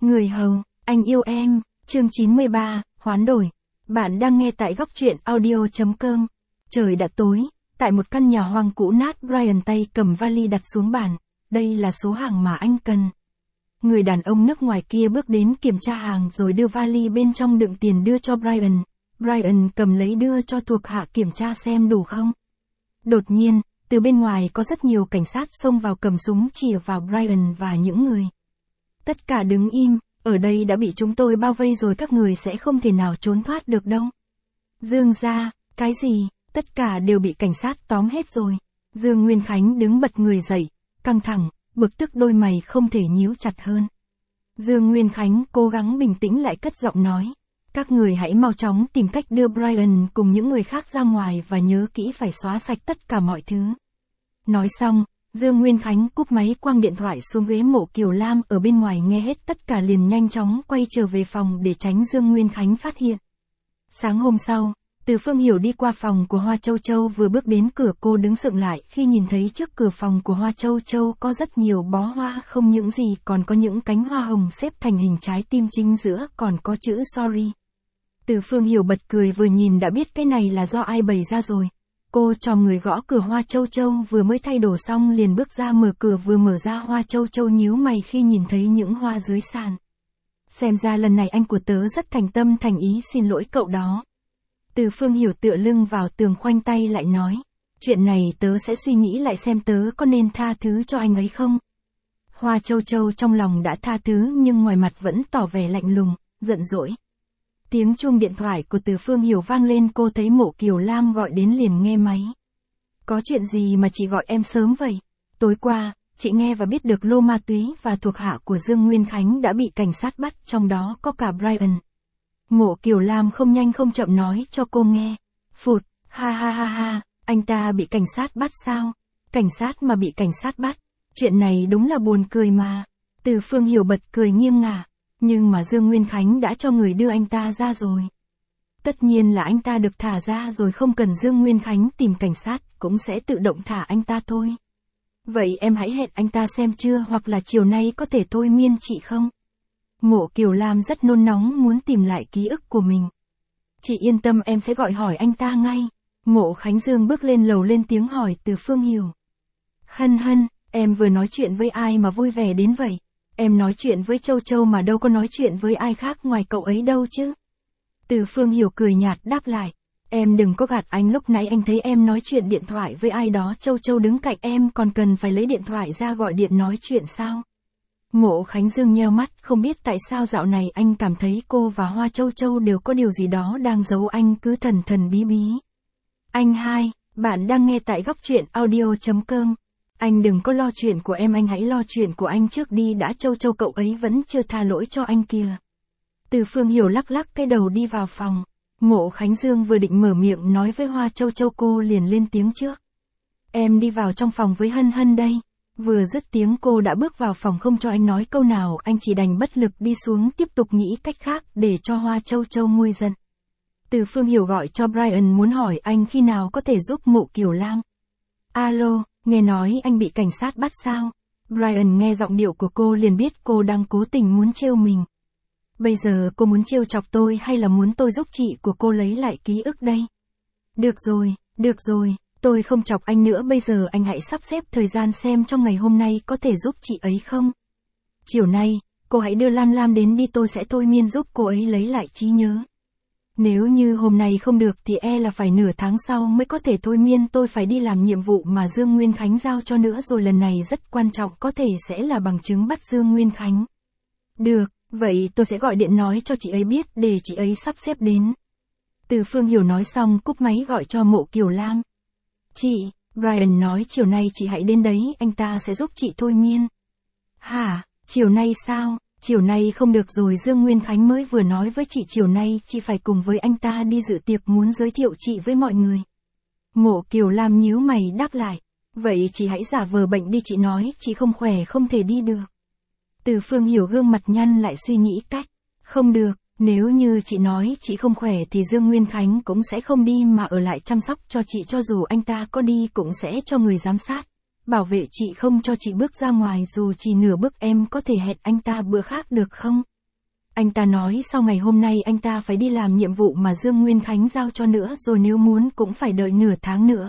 Người hầu, anh yêu em, chương 93, hoán đổi. Bạn đang nghe tại góc truyện audio.com. Trời đã tối, tại một căn nhà hoang cũ nát, Brian tay cầm vali đặt xuống bàn. Đây là số hàng mà anh cần. Người đàn ông nước ngoài kia bước đến kiểm tra hàng rồi đưa vali bên trong đựng tiền đưa cho Brian. Brian cầm lấy đưa cho thuộc hạ kiểm tra xem đủ không. Đột nhiên, từ bên ngoài có rất nhiều cảnh sát xông vào cầm súng chĩa vào Brian và những người. Tất cả đứng im, ở đây đã bị chúng tôi bao vây rồi, các người sẽ không thể nào trốn thoát được đâu. Dương ra, cái gì, tất cả đều bị cảnh sát tóm hết rồi. Dương Nguyên Khánh đứng bật người dậy, căng thẳng, bực tức, đôi mày không thể nhíu chặt hơn. Dương Nguyên Khánh cố gắng bình tĩnh lại, cất giọng nói. Các người hãy mau chóng tìm cách đưa Brian cùng những người khác ra ngoài và nhớ kỹ phải xóa sạch tất cả mọi thứ. Nói xong, Dương Nguyên Khánh cúp máy, quăng điện thoại xuống ghế. Mộ Kiều Lam ở bên ngoài nghe hết tất cả liền nhanh chóng quay trở về phòng để tránh Dương Nguyên Khánh phát hiện. Sáng hôm sau, Từ Phương Hiểu đi qua phòng của Hoa Châu Châu, vừa bước đến cửa cô đứng sững lại khi nhìn thấy trước cửa phòng của Hoa Châu Châu có rất nhiều bó hoa, không những gì còn có những cánh hoa hồng xếp thành hình trái tim, chính giữa còn có chữ sorry. Từ Phương Hiểu bật cười, vừa nhìn đã biết cái này là do ai bày ra rồi. Cô chồm người gõ cửa. Hoa Châu Châu vừa mới thay đồ xong liền bước ra mở cửa. Vừa mở ra, Hoa Châu Châu nhíu mày khi nhìn thấy những hoa dưới sàn. Xem ra lần này anh của tớ rất thành tâm thành ý xin lỗi cậu đó. Từ Phương Hiểu tựa lưng vào tường khoanh tay lại nói. Chuyện này tớ sẽ suy nghĩ lại xem tớ có nên tha thứ cho anh ấy không. Hoa Châu Châu trong lòng đã tha thứ nhưng ngoài mặt vẫn tỏ vẻ lạnh lùng, giận dỗi. Tiếng chuông điện thoại của Từ Phương Hiểu vang lên, cô thấy Mộ Kiều Lam gọi đến liền nghe máy. Có chuyện gì mà chị gọi em sớm vậy? Tối qua, chị nghe và biết được lô ma túy và thuộc hạ của Dương Nguyên Khánh đã bị cảnh sát bắt, trong đó có cả Brian. Mộ Kiều Lam không nhanh không chậm nói cho cô nghe. Phụt, ha ha ha ha, anh ta bị cảnh sát bắt sao? Cảnh sát mà bị cảnh sát bắt, chuyện này đúng là buồn cười mà. Từ Phương Hiểu bật cười nghiêng ngả. Nhưng mà Dương Nguyên Khánh đã cho người đưa anh ta ra rồi. Tất nhiên là anh ta được thả ra rồi, không cần Dương Nguyên Khánh tìm cảnh sát, cũng sẽ tự động thả anh ta thôi. Vậy em hãy hẹn anh ta xem chưa, hoặc là chiều nay có thể thôi miên chị không? Mộ Kiều Lam rất nôn nóng muốn tìm lại ký ức của mình. Chị yên tâm, em sẽ gọi hỏi anh ta ngay. Mộ Khánh Dương bước lên lầu lên tiếng hỏi Từ Phương Hiểu. Hân hân, em vừa nói chuyện với ai mà vui vẻ đến vậy? Em nói chuyện với Châu Châu mà, đâu có nói chuyện với ai khác ngoài cậu ấy đâu chứ. Từ Phương Hiểu cười nhạt đáp lại. Em đừng có gạt anh, lúc nãy anh thấy em nói chuyện điện thoại với ai đó. Châu Châu đứng cạnh em, còn cần phải lấy điện thoại ra gọi điện nói chuyện sao? Mộ Khánh Dương nheo mắt, không biết tại sao dạo này anh cảm thấy cô và Hoa Châu Châu đều có điều gì đó đang giấu anh, cứ thần thần bí bí. Anh hai, bạn đang nghe tại góc truyện audio.com. Anh đừng có lo chuyện của em, anh hãy lo chuyện của anh trước đi đã. Châu Châu cậu ấy vẫn chưa tha lỗi cho anh kìa. Từ Phương Hiểu lắc lắc cái đầu đi vào phòng. Mộ Khánh Dương vừa định mở miệng nói với Hoa Châu Châu, cô liền lên tiếng trước. Em đi vào trong phòng với Hân Hân đây. Vừa dứt tiếng cô đã bước vào phòng, không cho anh nói câu nào, anh chỉ đành bất lực đi xuống tiếp tục nghĩ cách khác để cho Hoa Châu Châu nguôi giận. Từ Phương Hiểu gọi cho Brian muốn hỏi anh khi nào có thể giúp Mộ Kiều Lam. Alo, nghe nói anh bị cảnh sát bắt sao? Brian nghe giọng điệu của cô liền biết cô đang cố tình muốn trêu mình. Bây giờ cô muốn trêu chọc tôi hay là muốn tôi giúp chị của cô lấy lại ký ức đây? Được rồi, tôi không chọc anh nữa, bây giờ anh hãy sắp xếp thời gian xem trong ngày hôm nay có thể giúp chị ấy không? Chiều nay, cô hãy đưa Lam Lam đến đi, tôi sẽ thôi miên giúp cô ấy lấy lại trí nhớ. Nếu như hôm nay không được thì là phải nửa tháng sau mới có thể thôi miên, tôi phải đi làm nhiệm vụ mà Dương Nguyên Khánh giao cho nữa rồi, lần này rất quan trọng, có thể sẽ là bằng chứng bắt Dương Nguyên Khánh. Được, vậy tôi sẽ gọi điện nói cho chị ấy biết để chị ấy sắp xếp đến. Từ Phương Hiểu nói xong cúp máy gọi cho Mộ Kiều Lam. Chị, Brian nói chiều nay chị hãy đến đấy, anh ta sẽ giúp chị thôi miên. Hả, chiều nay sao? Chiều nay không được rồi, Dương Nguyên Khánh mới vừa nói với chị chiều nay chị phải cùng với anh ta đi dự tiệc, muốn giới thiệu chị với mọi người. Mộ Kiều Lam nhíu mày đáp lại. Vậy chị hãy giả vờ bệnh đi, chị nói chị không khỏe không thể đi được. Từ Phương Hiểu gương mặt nhăn lại suy nghĩ cách. Không được, nếu như chị nói chị không khỏe thì Dương Nguyên Khánh cũng sẽ không đi mà ở lại chăm sóc cho chị, cho dù anh ta có đi cũng sẽ cho người giám sát. Bảo vệ chị, không cho chị bước ra ngoài dù chỉ nửa bước, em có thể hẹn anh ta bữa khác được không? Anh ta nói sau ngày hôm nay anh ta phải đi làm nhiệm vụ mà Dương Nguyên Khánh giao cho nữa rồi, nếu muốn cũng phải đợi nửa tháng nữa.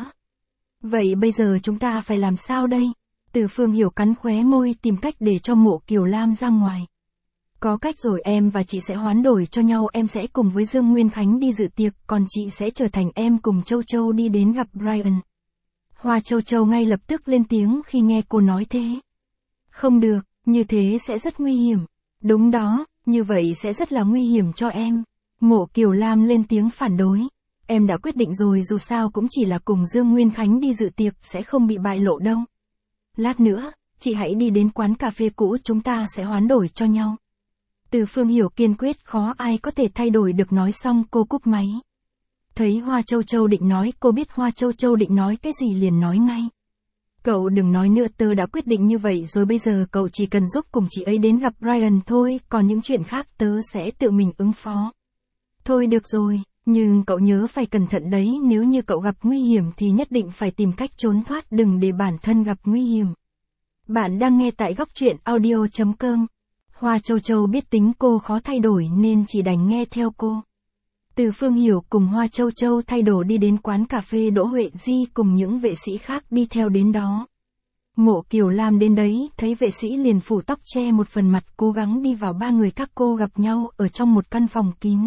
Vậy bây giờ chúng ta phải làm sao đây? Từ Phương Hiểu cắn khóe môi tìm cách để cho Mộ Kiều Lam ra ngoài. Có cách rồi, em và chị sẽ hoán đổi cho nhau, em sẽ cùng với Dương Nguyên Khánh đi dự tiệc, còn chị sẽ trở thành em cùng Châu Châu đi đến gặp Brian. Hoa Châu Châu ngay lập tức lên tiếng khi nghe cô nói thế. Không được, như thế sẽ rất nguy hiểm. Đúng đó, như vậy sẽ rất là nguy hiểm cho em. Mộ Kiều Lam lên tiếng phản đối. Em đã quyết định rồi, dù sao cũng chỉ là cùng Dương Nguyên Khánh đi dự tiệc, sẽ không bị bại lộ đâu. Lát nữa, chị hãy đi đến quán cà phê cũ, chúng ta sẽ hoán đổi cho nhau. Từ Phương Hiểu kiên quyết, khó ai có thể thay đổi được, nói xong cô cúp máy. Thấy Hoa Châu Châu định nói, cô biết Hoa Châu Châu định nói cái gì liền nói ngay. Cậu đừng nói nữa, tớ đã quyết định như vậy rồi, bây giờ cậu chỉ cần giúp cùng chị ấy đến gặp Brian thôi, còn những chuyện khác tớ sẽ tự mình ứng phó. Thôi được rồi, nhưng cậu nhớ phải cẩn thận đấy, nếu như cậu gặp nguy hiểm thì nhất định phải tìm cách trốn thoát, đừng để bản thân gặp nguy hiểm. Bạn đang nghe tại góc truyện audio.com. Hoa Châu Châu biết tính cô khó thay đổi nên chỉ đành nghe theo cô. Từ Phương Hiểu cùng Hoa Châu Châu thay đồ đi đến quán cà phê, Đỗ Huệ Di cùng những vệ sĩ khác đi theo đến đó. Mộ Kiều Lam đến đấy, thấy vệ sĩ liền phủ tóc che một phần mặt, cố gắng đi vào. Ba người các cô gặp nhau ở trong một căn phòng kín.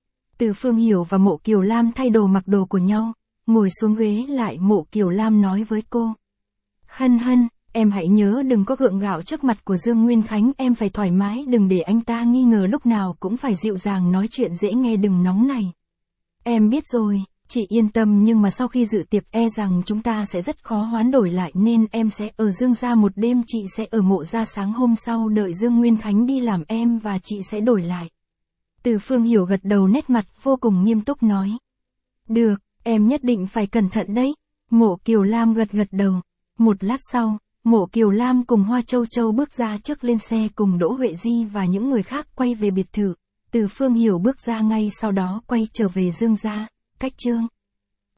Từ Phương Hiểu và Mộ Kiều Lam thay đồ mặc đồ của nhau, ngồi xuống ghế lại. Mộ Kiều Lam nói với cô. Hân Hân, em hãy nhớ đừng có gượng gạo trước mặt của Dương Nguyên Khánh, em phải thoải mái, đừng để anh ta nghi ngờ, lúc nào cũng phải dịu dàng, nói chuyện dễ nghe, đừng nóng này. Em biết rồi, chị yên tâm, nhưng mà sau khi dự tiệc e rằng chúng ta sẽ rất khó hoán đổi lại, nên em sẽ ở Dương gia một đêm, chị sẽ ở Mộ gia sáng hôm sau, đợi Dương Nguyên Khánh đi làm em và chị sẽ đổi lại. Từ Phương Hiểu gật đầu, nét mặt vô cùng nghiêm túc nói. Được, em nhất định phải cẩn thận đấy. Mộ Kiều Lam gật đầu. Một lát sau, Mộ Kiều Lam cùng Hoa Châu Châu bước ra trước, lên xe cùng Đỗ Huệ Di và những người khác quay về biệt thự. Từ Phương Hiểu bước ra ngay sau đó quay trở về Dương gia. Cách chương